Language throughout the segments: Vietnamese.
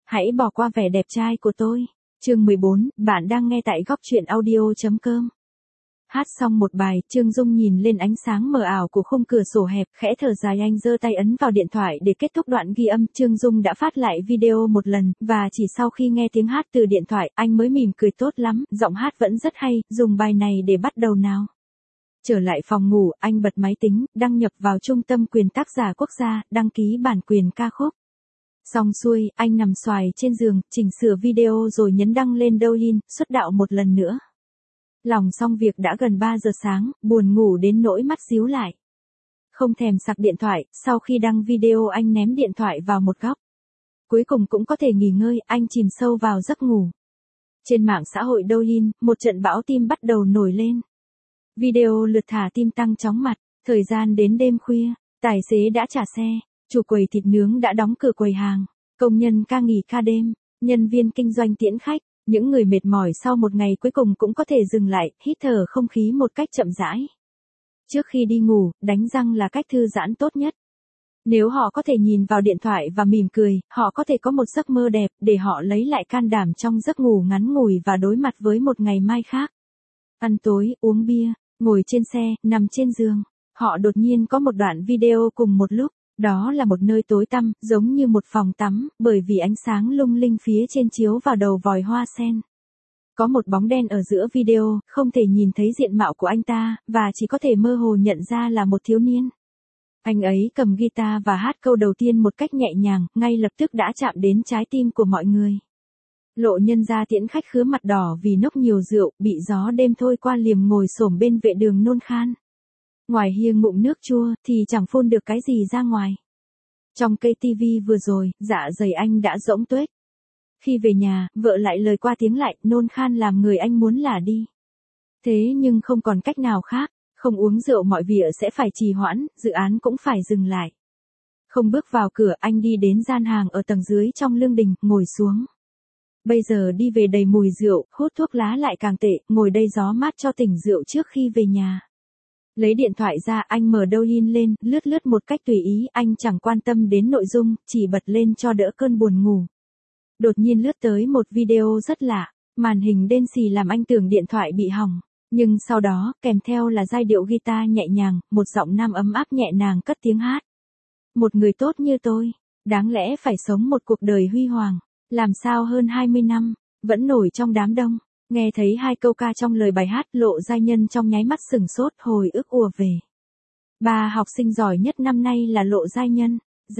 Hãy bỏ qua vẻ đẹp trai của tôi. Chương 14, bạn đang nghe tại góc truyện audio.com. Hát xong một bài, Trương Dung nhìn lên ánh sáng mờ ảo của khung cửa sổ hẹp, khẽ thở dài. Anh giơ tay ấn vào điện thoại để kết thúc đoạn ghi âm. Trương Dung đã phát lại video một lần, và chỉ sau khi nghe tiếng hát từ điện thoại, anh mới mỉm cười. Tốt lắm, giọng hát vẫn rất hay, dùng bài này để bắt đầu nào. Trở lại phòng ngủ, anh bật máy tính, đăng nhập vào Trung tâm Quyền tác giả quốc gia, đăng ký bản quyền ca khúc. Xong xuôi, anh nằm xoài trên giường, chỉnh sửa video rồi nhấn đăng lên Douyin, xuất đạo một lần nữa. Lòng xong việc đã gần 3 giờ sáng, buồn ngủ đến nỗi mắt díu lại. Không thèm sạc điện thoại, sau khi đăng video anh ném điện thoại vào một góc. Cuối cùng cũng có thể nghỉ ngơi, anh chìm sâu vào giấc ngủ. Trên mạng xã hội Douyin, một trận bão tim bắt đầu nổi lên. Video lượt thả tim tăng chóng mặt, thời gian đến đêm khuya, tài xế đã trả xe, chủ quầy thịt nướng đã đóng cửa quầy hàng, công nhân ca nghỉ ca đêm, nhân viên kinh doanh tiễn khách, những người mệt mỏi sau một ngày cuối cùng cũng có thể dừng lại, hít thở không khí một cách chậm rãi. Trước khi đi ngủ, đánh răng là cách thư giãn tốt nhất. Nếu họ có thể nhìn vào điện thoại và mỉm cười, họ có thể có một giấc mơ đẹp để họ lấy lại can đảm trong giấc ngủ ngắn ngủi và đối mặt với một ngày mai khác. Ăn tối, uống bia, ngồi trên xe, nằm trên giường. Họ đột nhiên có một đoạn video cùng một lúc. Đó là một nơi tối tăm, giống như một phòng tắm, bởi vì ánh sáng lung linh phía trên chiếu vào đầu vòi hoa sen. Có một bóng đen ở giữa video, không thể nhìn thấy diện mạo của anh ta, và chỉ có thể mơ hồ nhận ra là một thiếu niên. Anh ấy cầm guitar và hát câu đầu tiên một cách nhẹ nhàng, ngay lập tức đã chạm đến trái tim của mọi người. Lộ Nhân ra tiễn khách khứa mặt đỏ vì nốc nhiều rượu, bị gió đêm thôi qua liềm ngồi xổm bên vệ đường nôn khan. Ngoài hiêng ngụm nước chua, thì chẳng phun được cái gì ra ngoài. Trong cây tivi vừa rồi, dạ dày anh đã rỗng tuếch. Khi về nhà, vợ lại lời qua tiếng lại, nôn khan làm người anh muốn là đi. Thế nhưng không còn cách nào khác, không uống rượu mọi việc sẽ phải trì hoãn, dự án cũng phải dừng lại. Không bước vào cửa, anh đi đến gian hàng ở tầng dưới trong lương đình, ngồi xuống. Bây giờ đi về đầy mùi rượu, hút thuốc lá lại càng tệ, ngồi đây gió mát cho tỉnh rượu trước khi về nhà. Lấy điện thoại ra, anh mở Douyin lên, lướt một cách tùy ý, anh chẳng quan tâm đến nội dung, chỉ bật lên cho đỡ cơn buồn ngủ. Đột nhiên lướt tới một video rất lạ, màn hình đen xì làm anh tưởng điện thoại bị hỏng. Nhưng sau đó, kèm theo là giai điệu guitar nhẹ nhàng, một giọng nam ấm áp nhẹ nhàng cất tiếng hát. Một người tốt như tôi, đáng lẽ phải sống một cuộc đời huy hoàng, làm sao hơn 20 năm, vẫn nổi trong đám đông. Nghe thấy hai câu ca trong lời bài hát, Lộ Giai Nhân trong nháy mắt sửng sốt, hồi ức ùa về. Ba học sinh giỏi nhất năm nay là Lộ Giai Nhân.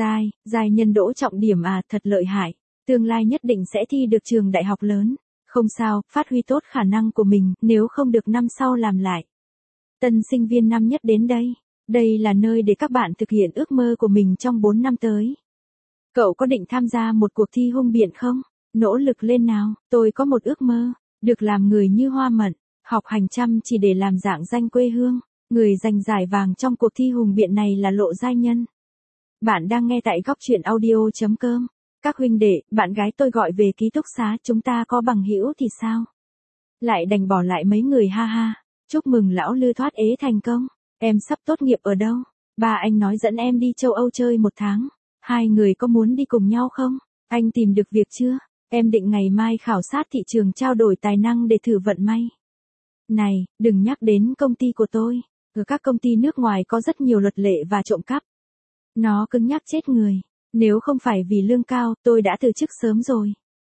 Giai Nhân đỗ trọng điểm à, thật lợi hại. Tương lai nhất định sẽ thi được trường đại học lớn. Không sao, phát huy tốt khả năng của mình, nếu không được năm sau làm lại. Tân sinh viên năm nhất đến đây. Đây là nơi để các bạn thực hiện ước mơ của mình trong 4 năm tới. Cậu có định tham gia một cuộc thi hung biện không? Nỗ lực lên nào, tôi có một ước mơ. Được làm người như Hoa Mận, học hành chăm chỉ để làm rạng danh quê hương. Người giành giải vàng trong cuộc thi hùng biện này là Lộ Giai Nhân. Bạn đang nghe tại góc truyện audio.com. Các huynh đệ, bạn gái tôi gọi về ký túc xá, chúng ta có bằng hữu thì sao? Lại đành bỏ lại mấy người ha ha. Chúc mừng lão Lư thoát ế thành công. Em sắp tốt nghiệp ở đâu? Ba anh nói dẫn em đi châu Âu chơi 1 tháng. Hai người có muốn đi cùng nhau không? Anh tìm được việc chưa? Em định ngày mai khảo sát thị trường trao đổi tài năng để thử vận may. Này, đừng nhắc đến công ty của tôi. Ở các công ty nước ngoài có rất nhiều luật lệ và trộm cắp. Nó cứng nhắc chết người. Nếu không phải vì lương cao, tôi đã từ chức sớm rồi.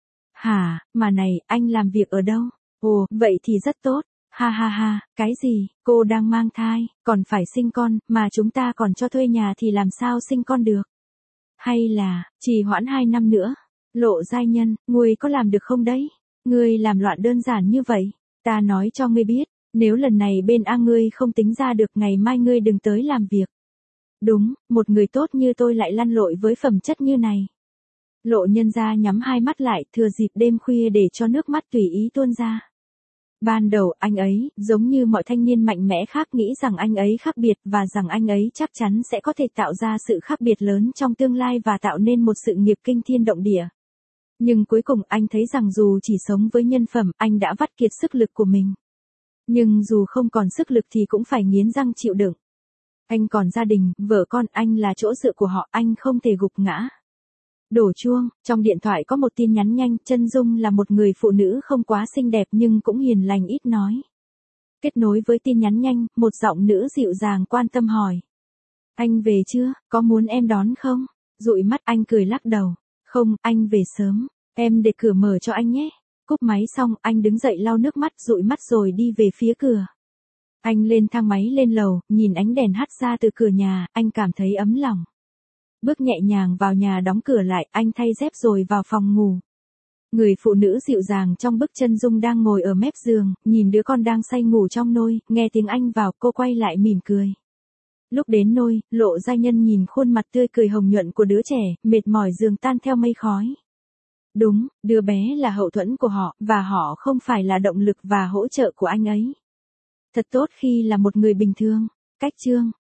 Hả, mà này, anh làm việc ở đâu? Ồ, vậy thì rất tốt. Ha ha ha, cái gì, cô đang mang thai, còn phải sinh con, mà chúng ta còn cho thuê nhà thì làm sao sinh con được? Hay là, trì hoãn 2 năm nữa? Lộ Giai Nhân, ngươi có làm được không đấy? Ngươi làm loạn đơn giản như vậy. Ta nói cho ngươi biết, nếu lần này bên A ngươi không tính ra được, ngày mai ngươi đừng tới làm việc. Đúng, một người tốt như tôi lại lăn lội với phẩm chất như này. Lộ Nhân ra nhắm hai mắt lại, thừa dịp đêm khuya để cho nước mắt tùy ý tuôn ra. Ban đầu anh ấy, giống như mọi thanh niên mạnh mẽ khác, nghĩ rằng anh ấy khác biệt và rằng anh ấy chắc chắn sẽ có thể tạo ra sự khác biệt lớn trong tương lai và tạo nên một sự nghiệp kinh thiên động địa. Nhưng cuối cùng anh thấy rằng dù chỉ sống với nhân phẩm, anh đã vắt kiệt sức lực của mình. Nhưng dù không còn sức lực thì cũng phải nghiến răng chịu đựng. Anh còn gia đình, vợ con, anh là chỗ dựa của họ, anh không thể gục ngã. Đổ chuông, trong điện thoại có một tin nhắn nhanh, Chân Dung là một người phụ nữ không quá xinh đẹp nhưng cũng hiền lành ít nói. Kết nối với tin nhắn nhanh, một giọng nữ dịu dàng quan tâm hỏi. Anh về chưa, có muốn em đón không? Dụi mắt anh cười lắc đầu. Không, anh về sớm, em để cửa mở cho anh nhé. Cúp máy xong, anh đứng dậy lau nước mắt dụi mắt rồi đi về phía cửa. Anh lên thang máy lên lầu, nhìn ánh đèn hắt ra từ cửa nhà, anh cảm thấy ấm lòng. Bước nhẹ nhàng vào nhà đóng cửa lại, anh thay dép rồi vào phòng ngủ. Người phụ nữ dịu dàng trong bức Chân Dung đang ngồi ở mép giường, nhìn đứa con đang say ngủ trong nôi, nghe tiếng anh vào, cô quay lại mỉm cười. Lúc đến nôi, Lộ Giai Nhân nhìn khuôn mặt tươi cười hồng nhuận của đứa trẻ, mệt mỏi giường tan theo mây khói. Đúng, đứa bé là hậu thuẫn của họ, và họ không phải là động lực và hỗ trợ của anh ấy. Thật tốt khi là một người bình thường. Cách chương